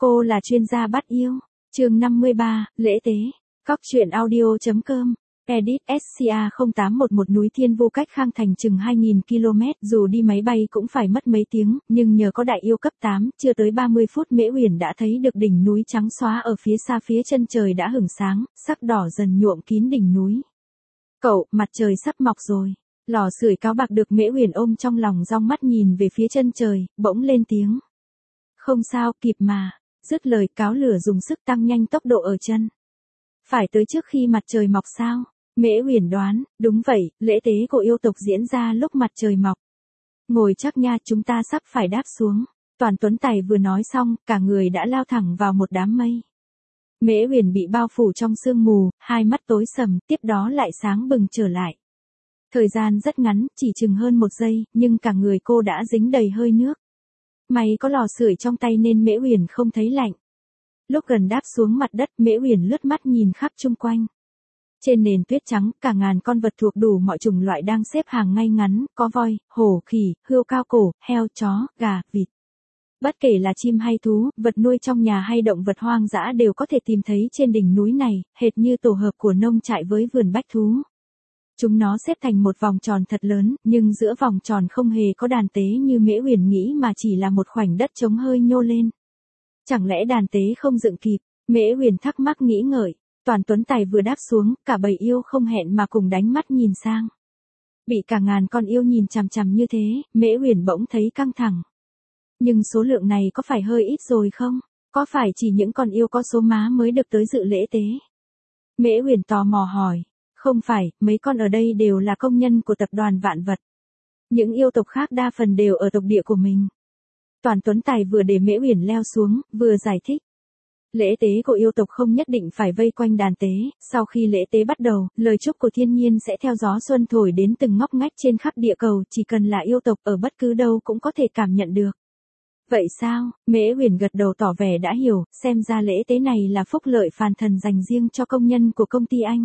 Cô là chuyên gia bắt yêu. Chương 53, lễ tế. Cóc truyện audio.com. Edit SCA 0811 núi Thiên Vu cách Khang Thành chừng 2.000 km, dù đi máy bay cũng phải mất mấy tiếng, nhưng nhờ có đại yêu cấp 8, chưa tới 30 phút Mễ Uyển đã thấy được đỉnh núi trắng xóa ở phía xa, phía chân trời đã hửng sáng, sắc đỏ dần nhuộm kín đỉnh núi. Cậu, mặt trời sắp mọc rồi. Lò sưởi cáo bạc được Mễ Uyển ôm trong lòng, dong mắt nhìn về phía chân trời, bỗng lên tiếng. Không sao, kịp mà. Dứt lời, cáo lửa dùng sức tăng nhanh tốc độ ở chân. Phải tới trước khi mặt trời mọc sao? Mễ Uyển đoán, đúng vậy, lễ tế của yêu tộc diễn ra lúc mặt trời mọc. Ngồi chắc nha, chúng ta sắp phải đáp xuống. Toàn Tuấn Tài vừa nói xong, cả người đã lao thẳng vào một đám mây. Mễ Uyển bị bao phủ trong sương mù, hai mắt tối sầm, tiếp đó lại sáng bừng trở lại. Thời gian rất ngắn, chỉ chừng hơn 1 giây, nhưng cả người cô đã dính đầy hơi nước. May có lò sưởi trong tay nên Mễ Uyển không thấy lạnh. Lúc gần đáp xuống mặt đất, Mễ Uyển lướt mắt nhìn khắp chung quanh. Trên nền tuyết trắng, cả ngàn con vật thuộc đủ mọi chủng loại đang xếp hàng ngay ngắn, có voi, hổ, khỉ, hươu cao cổ, heo, chó, gà, vịt. Bất kể là chim hay thú, vật nuôi trong nhà hay động vật hoang dã đều có thể tìm thấy trên đỉnh núi này, hệt như tổ hợp của nông trại với vườn bách thú. Chúng nó xếp thành một vòng tròn thật lớn, nhưng giữa vòng tròn không hề có đàn tế như Mễ Uyển nghĩ mà chỉ là một khoảnh đất trống hơi nhô lên. Chẳng lẽ đàn tế không dựng kịp? Mễ Uyển thắc mắc nghĩ ngợi. Toàn Tuấn Tài vừa đáp xuống, cả bầy yêu không hẹn mà cùng đánh mắt nhìn sang. Bị cả ngàn con yêu nhìn chằm chằm như thế, Mễ Uyển bỗng thấy căng thẳng. Nhưng số lượng này có phải hơi ít rồi không? Có phải chỉ những con yêu có số má mới được tới dự lễ tế? Mễ Uyển tò mò hỏi. Không phải, mấy con ở đây đều là công nhân của tập đoàn Vạn Vật. Những yêu tộc khác đa phần đều ở tộc địa của mình. Toàn Tuấn Tài vừa để Mễ Uyển leo xuống, vừa giải thích. Lễ tế của yêu tộc không nhất định phải vây quanh đàn tế, sau khi lễ tế bắt đầu, lời chúc của thiên nhiên sẽ theo gió xuân thổi đến từng ngóc ngách trên khắp địa cầu, chỉ cần là yêu tộc ở bất cứ đâu cũng có thể cảm nhận được. Vậy sao? Mễ Uyển gật đầu tỏ vẻ đã hiểu, xem ra lễ tế này là phúc lợi phàn thần dành riêng cho công nhân của công ty anh.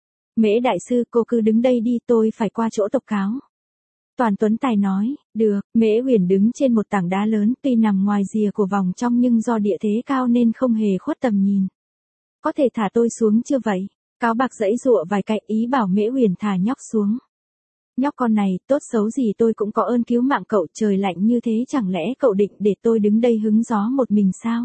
Mễ đại sư, cô cứ đứng đây đi, tôi phải qua chỗ tộc cáo. Toàn Tuấn Tài nói, được. Mễ Uyển đứng trên một tảng đá lớn, tuy nằm ngoài rìa của vòng trong nhưng do địa thế cao nên không hề khuất tầm nhìn. Có thể thả tôi xuống chưa vậy? Cáo bạc giãy giụa vài cái, ý bảo Mễ Uyển thả nhóc xuống. Nhóc con này, tốt xấu gì tôi cũng có ơn cứu mạng cậu, trời lạnh như thế chẳng lẽ cậu định để tôi đứng đây hứng gió một mình sao?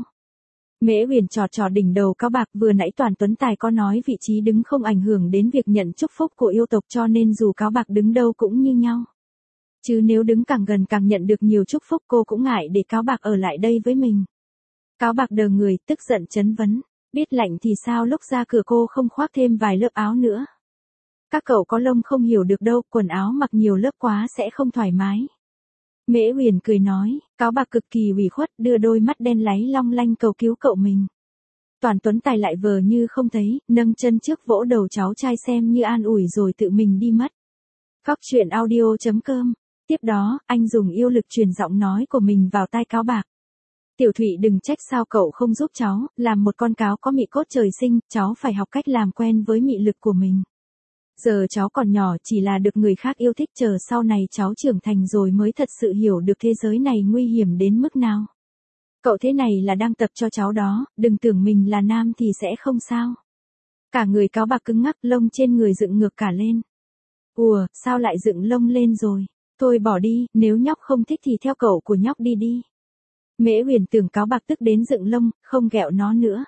Mễ Uyển trò trò đỉnh đầu cáo bạc, vừa nãy Toàn Tuấn Tài có nói vị trí đứng không ảnh hưởng đến việc nhận chúc phúc của yêu tộc, cho nên dù cáo bạc đứng đâu cũng như nhau. Chứ nếu đứng càng gần càng nhận được nhiều chúc phúc, cô cũng ngại để cáo bạc ở lại đây với mình. Cáo bạc đờ người, tức giận chất vấn. Biết lạnh thì sao lúc ra cửa cô không khoác thêm vài lớp áo nữa? Các cậu có lông không hiểu được đâu, quần áo mặc nhiều lớp quá sẽ không thoải mái. Mễ Uyển cười nói, cáo bạc cực kỳ ủy khuất, đưa đôi mắt đen láy long lanh cầu cứu cậu mình. Toàn Tuấn Tài lại vờ như không thấy, nâng chân trước vỗ đầu cháu trai xem như an ủi rồi tự mình đi mất. Cóc truyện audio.com. Tiếp đó, anh dùng yêu lực truyền giọng nói của mình vào tai cáo bạc. Tiểu Thụy, đừng trách sao cậu không giúp cháu, làm một con cáo có mị cốt trời sinh, cháu phải học cách làm quen với mị lực của mình. Giờ cháu còn nhỏ, chỉ là được người khác yêu thích, chờ sau này cháu trưởng thành rồi mới thật sự hiểu được thế giới này nguy hiểm đến mức nào. Cậu thế này là đang tập cho cháu đó, đừng tưởng mình là nam thì sẽ không sao. Cả người cáo bạc cứng ngắc, lông trên người dựng ngược cả lên. Ùa, sao lại dựng lông lên rồi? Thôi bỏ đi, nếu nhóc không thích thì theo cậu của nhóc đi đi. Mễ Uyển tưởng cáo bạc tức đến dựng lông, không ghẹo nó nữa.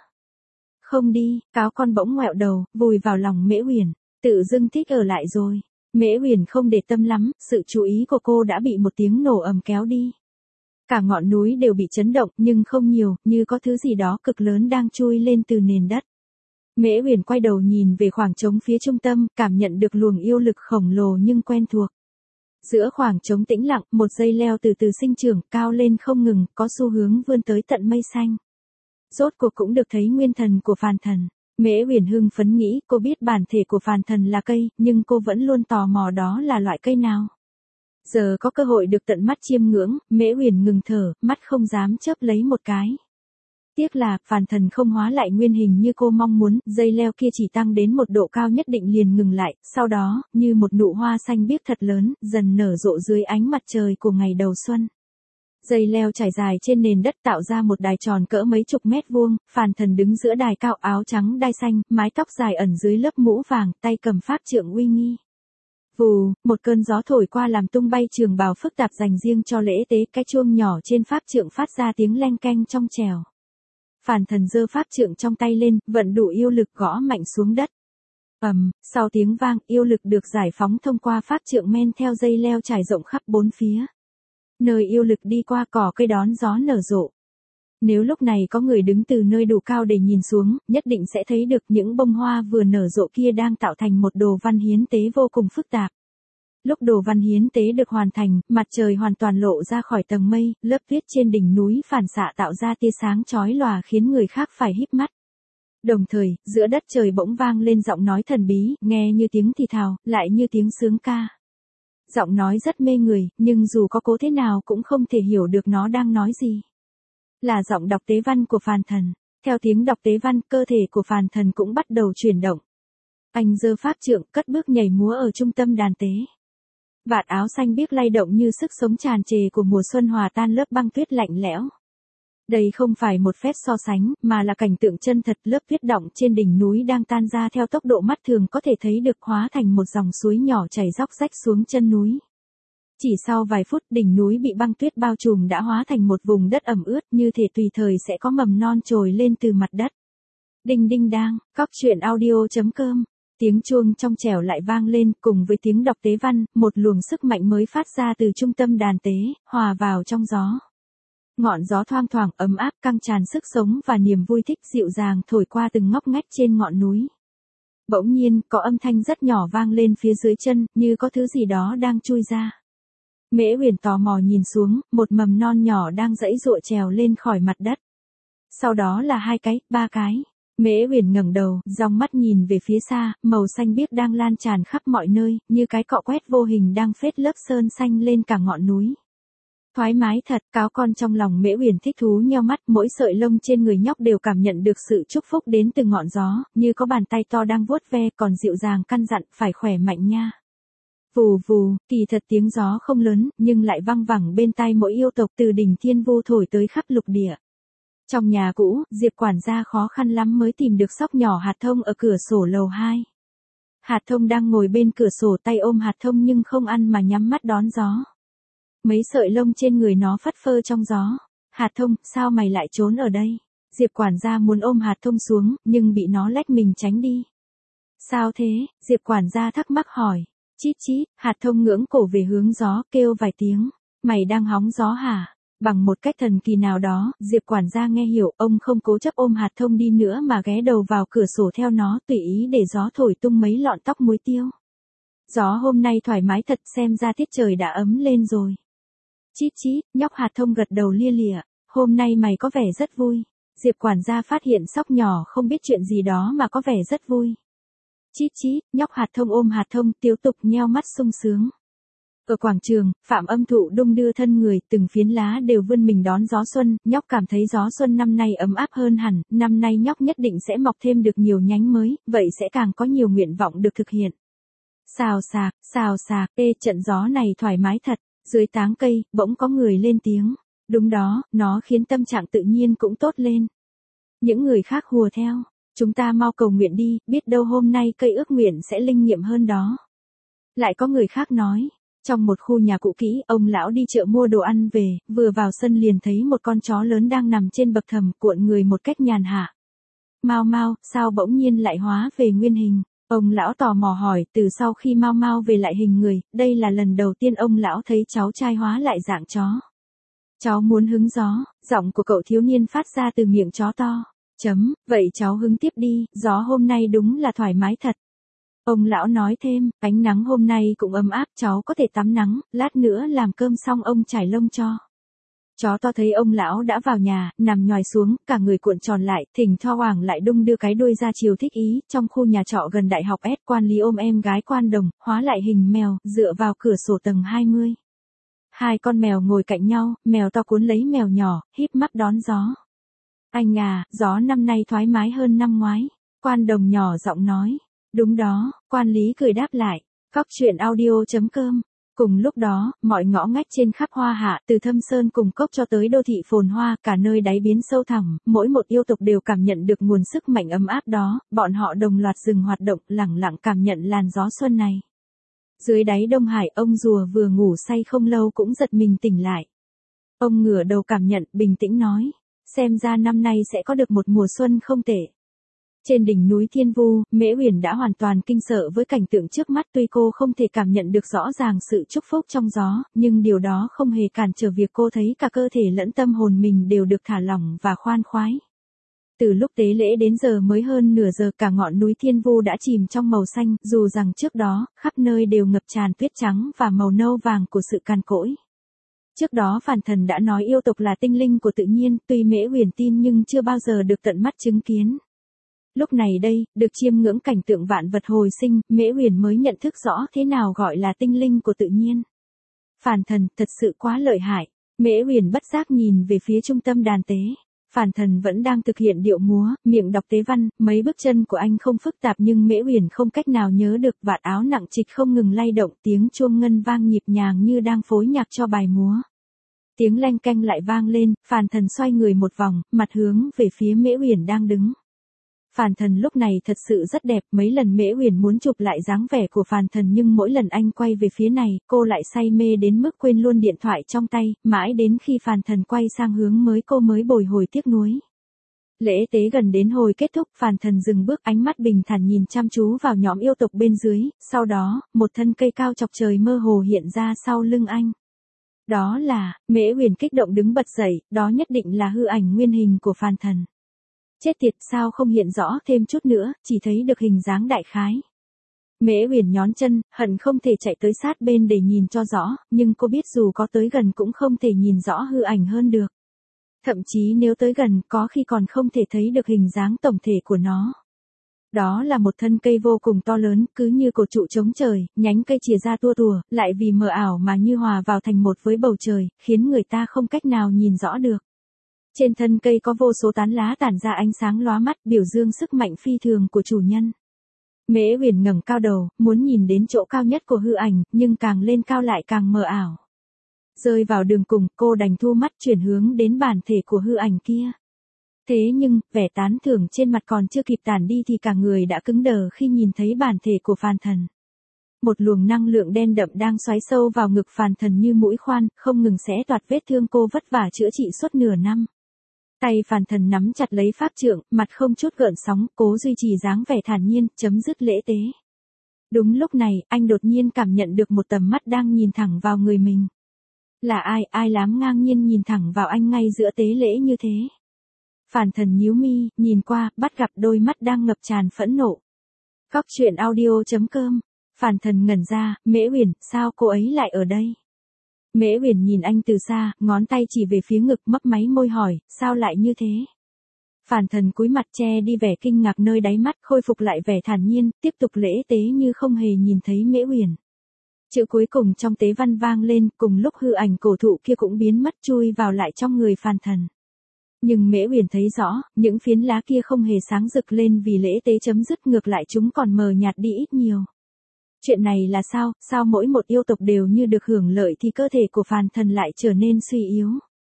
Không đi, cáo con bỗng ngoẹo đầu, vùi vào lòng Mễ Uyển, tự dưng thích ở lại rồi. Mễ Uyển không để tâm lắm, sự chú ý của cô đã bị một tiếng nổ ầm kéo đi. Cả ngọn núi đều bị chấn động, nhưng không nhiều, như có thứ gì đó cực lớn đang chui lên từ nền đất. Mễ Uyển quay đầu nhìn về khoảng trống phía trung tâm, cảm nhận được luồng yêu lực khổng lồ nhưng quen thuộc. Giữa khoảng trống tĩnh lặng, một dây leo từ từ sinh trưởng, cao lên không ngừng, có xu hướng vươn tới tận mây xanh. Rốt cuộc cũng được thấy nguyên thần của phàn thần. Mễ Uyển hưng phấn nghĩ, cô biết bản thể của phàn thần là cây, nhưng cô vẫn luôn tò mò đó là loại cây nào. Giờ có cơ hội được tận mắt chiêm ngưỡng, Mễ Uyển ngừng thở, mắt không dám chớp lấy một cái. Tiếc là, phàn thần không hóa lại nguyên hình như cô mong muốn, dây leo kia chỉ tăng đến một độ cao nhất định liền ngừng lại, sau đó, như một nụ hoa xanh biếc thật lớn, dần nở rộ dưới ánh mặt trời của ngày đầu xuân. Dây leo trải dài trên nền đất tạo ra một đài tròn cỡ mấy chục mét vuông, Phàn Thần đứng giữa đài cao, áo trắng đai xanh, mái tóc dài ẩn dưới lớp mũ vàng, tay cầm pháp trượng uy nghi. Vù, một cơn gió thổi qua làm tung bay trường bào phức tạp dành riêng cho lễ tế, cái chuông nhỏ trên pháp trượng phát ra tiếng leng keng trong trẻo. Phàn Thần giơ pháp trượng trong tay lên, vận đủ yêu lực gõ mạnh xuống đất. Sau tiếng vang, yêu lực được giải phóng thông qua pháp trượng men theo dây leo trải rộng khắp bốn phía. Nơi yêu lực đi qua, cỏ cây đón gió nở rộ. Nếu lúc này có người đứng từ nơi đủ cao để nhìn xuống, nhất định sẽ thấy được những bông hoa vừa nở rộ kia đang tạo thành một đồ văn hiến tế vô cùng phức tạp. Lúc đồ văn hiến tế được hoàn thành, mặt trời hoàn toàn lộ ra khỏi tầng mây, lớp tuyết trên đỉnh núi phản xạ tạo ra tia sáng chói lòa khiến người khác phải híp mắt. Đồng thời, giữa đất trời bỗng vang lên giọng nói thần bí, nghe như tiếng thì thào, lại như tiếng sướng ca. Giọng nói rất mê người, nhưng dù có cố thế nào cũng không thể hiểu được nó đang nói gì. Là giọng đọc tế văn của Phàn Thần. Theo tiếng đọc tế văn, cơ thể của Phàn Thần cũng bắt đầu chuyển động. Anh giơ pháp trượng, cất bước nhảy múa ở trung tâm đàn tế. Vạt áo xanh biếc lay động như sức sống tràn trề của mùa xuân hòa tan lớp băng tuyết lạnh lẽo. Đây không phải một phép so sánh, mà là cảnh tượng chân thật, lớp tuyết đọng trên đỉnh núi đang tan ra theo tốc độ mắt thường có thể thấy được, hóa thành một dòng suối nhỏ chảy róc rách xuống chân núi. Chỉ sau vài phút, đỉnh núi bị băng tuyết bao trùm đã hóa thành một vùng đất ẩm ướt, như thể tùy thời sẽ có mầm non trồi lên từ mặt đất. Đinh đinh đang, cóc truyện audio.com. Tiếng chuông trong trẻo lại vang lên, cùng với tiếng đọc tế văn, một luồng sức mạnh mới phát ra từ trung tâm đàn tế, hòa vào trong gió. Ngọn gió thoang thoảng, ấm áp, căng tràn sức sống và niềm vui thích, dịu dàng thổi qua từng ngóc ngách trên ngọn núi. Bỗng nhiên, có âm thanh rất nhỏ vang lên phía dưới chân, như có thứ gì đó đang chui ra. Mễ Uyển tò mò nhìn xuống, một mầm non nhỏ đang giãy giụa trèo lên khỏi mặt đất. Sau đó là 2 cái, 3 cái. Mễ Uyển ngẩng đầu, dòng mắt nhìn về phía xa, màu xanh biếc đang lan tràn khắp mọi nơi, như cái cọ quét vô hình đang phết lớp sơn xanh lên cả ngọn núi. Thoải mái thật, cáo con trong lòng Mễ Uyển thích thú nheo mắt, mỗi sợi lông trên người nhóc đều cảm nhận được sự chúc phúc đến từ ngọn gió, như có bàn tay to đang vuốt ve, còn dịu dàng căn dặn, phải khỏe mạnh nha. Vù vù, kỳ thật tiếng gió không lớn, nhưng lại văng vẳng bên tai mỗi yêu tộc, từ đỉnh Thiên Vu thổi tới khắp lục địa. Trong nhà cũ, Diệp quản gia khó khăn lắm mới tìm được sóc nhỏ Hạt Thông ở cửa sổ lầu 2. Hạt Thông đang ngồi bên cửa sổ, tay ôm hạt thông nhưng không ăn mà nhắm mắt đón gió. Mấy sợi lông trên người nó phất phơ trong gió. Hạt Thông, sao mày lại trốn ở đây? Diệp quản gia muốn ôm Hạt Thông xuống, nhưng bị nó lách mình tránh đi. Sao thế? Diệp quản gia thắc mắc hỏi. Chít chít, Hạt Thông ngưỡng cổ về hướng gió, kêu vài tiếng. Mày đang hóng gió hả? Bằng một cách thần kỳ nào đó, Diệp quản gia nghe hiểu, ông không cố chấp ôm Hạt Thông đi nữa mà ghé đầu vào cửa sổ theo nó, tùy ý để gió thổi tung mấy lọn tóc muối tiêu. Gió hôm nay thoải mái thật, xem ra tiết trời đã ấm lên rồi. Chít chít, nhóc Hạt Thông gật đầu lia lịa. Hôm nay mày có vẻ rất vui. Diệp quản gia phát hiện sóc nhỏ không biết chuyện gì đó mà có vẻ rất vui. Chít chít, nhóc Hạt Thông ôm Hạt Thông, tiếu tục nheo mắt sung sướng. Ở quảng trường, Phạm Âm Thụ đung đưa thân người, từng phiến lá đều vươn mình đón gió xuân, nhóc cảm thấy gió xuân năm nay ấm áp hơn hẳn, năm nay nhóc nhất định sẽ mọc thêm được nhiều nhánh mới, vậy sẽ càng có nhiều nguyện vọng được thực hiện. Xào xạc, trận gió này thoải mái thật. Dưới táng cây, bỗng có người lên tiếng. Đúng đó, nó khiến tâm trạng tự nhiên cũng tốt lên. Những người khác hùa theo. Chúng ta mau cầu nguyện đi, biết đâu hôm nay cây ước nguyện sẽ linh nghiệm hơn đó. Lại có người khác nói. Trong một khu nhà cũ kỹ, ông lão đi chợ mua đồ ăn về, vừa vào sân liền thấy một con chó lớn đang nằm trên bậc thềm, cuộn người một cách nhàn hạ. Mau mau, sao bỗng nhiên lại hóa về nguyên hình? Ông lão tò mò hỏi, từ sau khi Mau Mau về lại hình người, đây là lần đầu tiên ông lão thấy cháu trai hóa lại dạng chó. Cháu muốn hứng gió, giọng của cậu thiếu niên phát ra từ miệng chó to. Vậy cháu hứng tiếp đi, gió hôm nay đúng là thoải mái thật. Ông lão nói thêm, ánh nắng hôm nay cũng ấm áp, cháu có thể tắm nắng, lát nữa làm cơm xong ông trải lông cho. Chó to thấy ông lão đã vào nhà, nằm nhoài xuống, cả người cuộn tròn lại, thỉnh thoảng lại đung đưa cái đuôi ra chiều thích ý. Trong khu nhà trọ gần đại học S, quan lý ôm em gái quan đồng, hóa lại hình mèo, dựa vào cửa sổ tầng 20. 2 con mèo ngồi cạnh nhau, mèo to cuốn lấy mèo nhỏ, híp mắt đón gió. Anh à, gió năm nay thoải mái hơn năm ngoái. Quan đồng nhỏ giọng nói. Đúng đó, quan lý cười đáp lại. Cóc truyện audio.com Cùng lúc đó, mọi ngõ ngách trên khắp Hoa Hạ, từ Thâm Sơn cùng Cốc cho tới đô thị phồn hoa, cả nơi đáy biến sâu thẳm, mỗi một yêu tộc đều cảm nhận được nguồn sức mạnh ấm áp đó, bọn họ đồng loạt dừng hoạt động, lẳng lặng cảm nhận làn gió xuân này. Dưới đáy Đông Hải, ông rùa vừa ngủ say không lâu cũng giật mình tỉnh lại. Ông ngửa đầu cảm nhận, bình tĩnh nói, xem ra năm nay sẽ có được một mùa xuân không tệ. Trên đỉnh núi Thiên Vu, Mễ Uyển đã hoàn toàn kinh sợ với cảnh tượng trước mắt, tuy cô không thể cảm nhận được rõ ràng sự chúc phúc trong gió, nhưng điều đó không hề cản trở việc cô thấy cả cơ thể lẫn tâm hồn mình đều được thả lỏng và khoan khoái. Từ lúc tế lễ đến giờ mới hơn nửa giờ, cả ngọn núi Thiên Vu đã chìm trong màu xanh, dù rằng trước đó, khắp nơi đều ngập tràn tuyết trắng và màu nâu vàng của sự cằn cỗi. Trước đó Phàn Thần đã nói yêu tộc là tinh linh của tự nhiên, tuy Mễ Uyển tin nhưng chưa bao giờ được tận mắt chứng kiến. Lúc này đây, được chiêm ngưỡng cảnh tượng vạn vật hồi sinh, Mễ Uyển mới nhận thức rõ thế nào gọi là tinh linh của tự nhiên. Phàn Thần thật sự quá lợi hại. Mễ Uyển bất giác nhìn về phía trung tâm đàn tế. Phàn Thần vẫn đang thực hiện điệu múa, miệng đọc tế văn, mấy bước chân của anh không phức tạp nhưng Mễ Uyển không cách nào nhớ được, vạt áo nặng trịch không ngừng lay động, tiếng chuông ngân vang nhịp nhàng như đang phối nhạc cho bài múa. Tiếng leng keng lại vang lên, Phàn Thần xoay người một vòng, mặt hướng về phía Mễ Uyển đang đứng. Phàn Thần lúc này thật sự rất đẹp, mấy lần Mễ Uyển muốn chụp lại dáng vẻ của Phàn Thần nhưng mỗi lần anh quay về phía này, cô lại say mê đến mức quên luôn điện thoại trong tay, mãi đến khi Phàn Thần quay sang hướng cô mới bồi hồi tiếc nuối. Lễ tế gần đến hồi kết thúc, Phàn Thần dừng bước, ánh mắt bình thản nhìn chăm chú vào nhóm yêu tộc bên dưới, sau đó, một thân cây cao chọc trời mơ hồ hiện ra sau lưng anh. Đó là, Mễ Uyển kích động đứng bật dậy, đó nhất định là hư ảnh nguyên hình của Phàn Thần. Chết tiệt, sao không hiện rõ thêm chút nữa, chỉ thấy được hình dáng đại khái. Mễ Uyển nhón chân, hận không thể chạy tới sát bên để nhìn cho rõ, nhưng cô biết dù có tới gần cũng không thể nhìn rõ hư ảnh hơn được. Thậm chí nếu tới gần, có khi còn không thể thấy được hình dáng tổng thể của nó. Đó là một thân cây vô cùng to lớn, cứ như cột trụ chống trời, nhánh cây chìa ra tua tùa, lại vì mờ ảo mà như hòa vào thành một với bầu trời, khiến người ta không cách nào nhìn rõ được. Trên thân cây có vô số tán lá tản ra ánh sáng lóa mắt, biểu dương sức mạnh phi thường của chủ nhân. Mễ Uyển ngẩng cao đầu, muốn nhìn đến chỗ cao nhất của hư ảnh, nhưng càng lên cao lại càng mờ ảo. Rơi vào đường cùng, cô đành thu mắt chuyển hướng đến bản thể của hư ảnh kia. Thế nhưng, vẻ tán thưởng trên mặt còn chưa kịp tản đi thì cả người đã cứng đờ khi nhìn thấy bản thể của Phàn Thần. Một luồng năng lượng đen đậm đang xoáy sâu vào ngực Phàn Thần như mũi khoan, không ngừng xé toạc vết thương cô vất vả chữa trị suốt nửa năm. Tay Phàn Thần nắm chặt lấy pháp trượng, mặt không chút gợn sóng, cố duy trì dáng vẻ thản nhiên, chấm dứt lễ tế. Đúng lúc này, anh đột nhiên cảm nhận được một tầm mắt đang nhìn thẳng vào người mình. Là ai dám ngang nhiên nhìn thẳng vào anh ngay giữa tế lễ như thế? Phàn Thần nhíu mi, nhìn qua, bắt gặp đôi mắt đang ngập tràn phẫn nộ. Cóc truyện audio.com. Phàn Thần ngẩn ra, Mễ Uyển, sao cô ấy lại ở đây? Mễ Uyển nhìn anh từ xa, ngón tay chỉ về phía ngực, mấp máy môi hỏi, sao lại như thế? Phàn Thần cúi mặt che đi vẻ kinh ngạc nơi đáy mắt, khôi phục lại vẻ thản nhiên, tiếp tục lễ tế như không hề nhìn thấy Mễ Uyển. Chữ cuối cùng trong tế văn vang lên, cùng lúc hư ảnh cổ thụ kia cũng biến mất chui vào lại trong người Phàn Thần. Nhưng Mễ Uyển thấy rõ, những phiến lá kia không hề sáng rực lên vì lễ tế chấm dứt, ngược lại chúng còn mờ nhạt đi ít nhiều. Chuyện này là sao mỗi một yêu tộc đều như được hưởng lợi thì cơ thể của Phàn Thần lại trở nên suy yếu.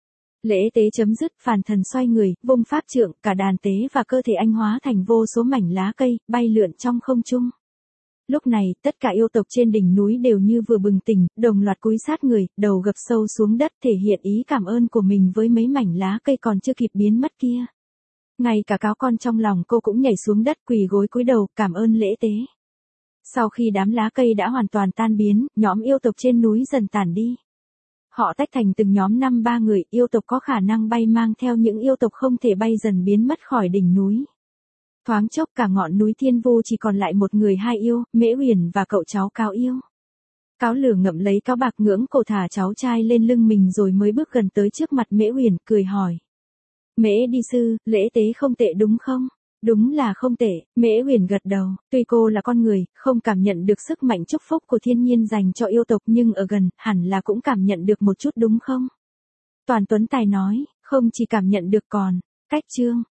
Lễ tế chấm dứt, Phàn Thần xoay người, vung pháp trượng, cả đàn tế và cơ thể anh hóa thành vô số mảnh lá cây, bay lượn trong không trung. Lúc này, tất cả yêu tộc trên đỉnh núi đều như vừa bừng tỉnh, đồng loạt cúi sát người, đầu gập sâu xuống đất thể hiện ý cảm ơn của mình với mấy mảnh lá cây còn chưa kịp biến mất kia. Ngay cả cáo con trong lòng cô cũng nhảy xuống đất quỳ gối cúi đầu, cảm ơn lễ tế. Sau khi đám lá cây đã hoàn toàn tan biến, nhóm yêu tộc trên núi dần tản đi. Họ tách thành từng nhóm 5-3 người, yêu tộc có khả năng bay mang theo những yêu tộc không thể bay dần biến mất khỏi đỉnh núi. Thoáng chốc cả ngọn núi Thiên Vu chỉ còn lại một người hai yêu, Mễ Uyển và cậu cháu Cáo yêu. Cáo Lửa ngậm lấy cáo bạc ngưỡng cổ thả cháu trai lên lưng mình rồi mới bước gần tới trước mặt Mễ Uyển, cười hỏi. Mễ đi sư, lễ tế không tệ đúng không? Đúng là không tệ, Mễ Uyển gật đầu, tuy cô là con người, không cảm nhận được sức mạnh chúc phúc của thiên nhiên dành cho yêu tộc nhưng ở gần, hẳn là cũng cảm nhận được một chút đúng không? Toàn Tuấn Tài nói, không chỉ cảm nhận được còn, cách chương.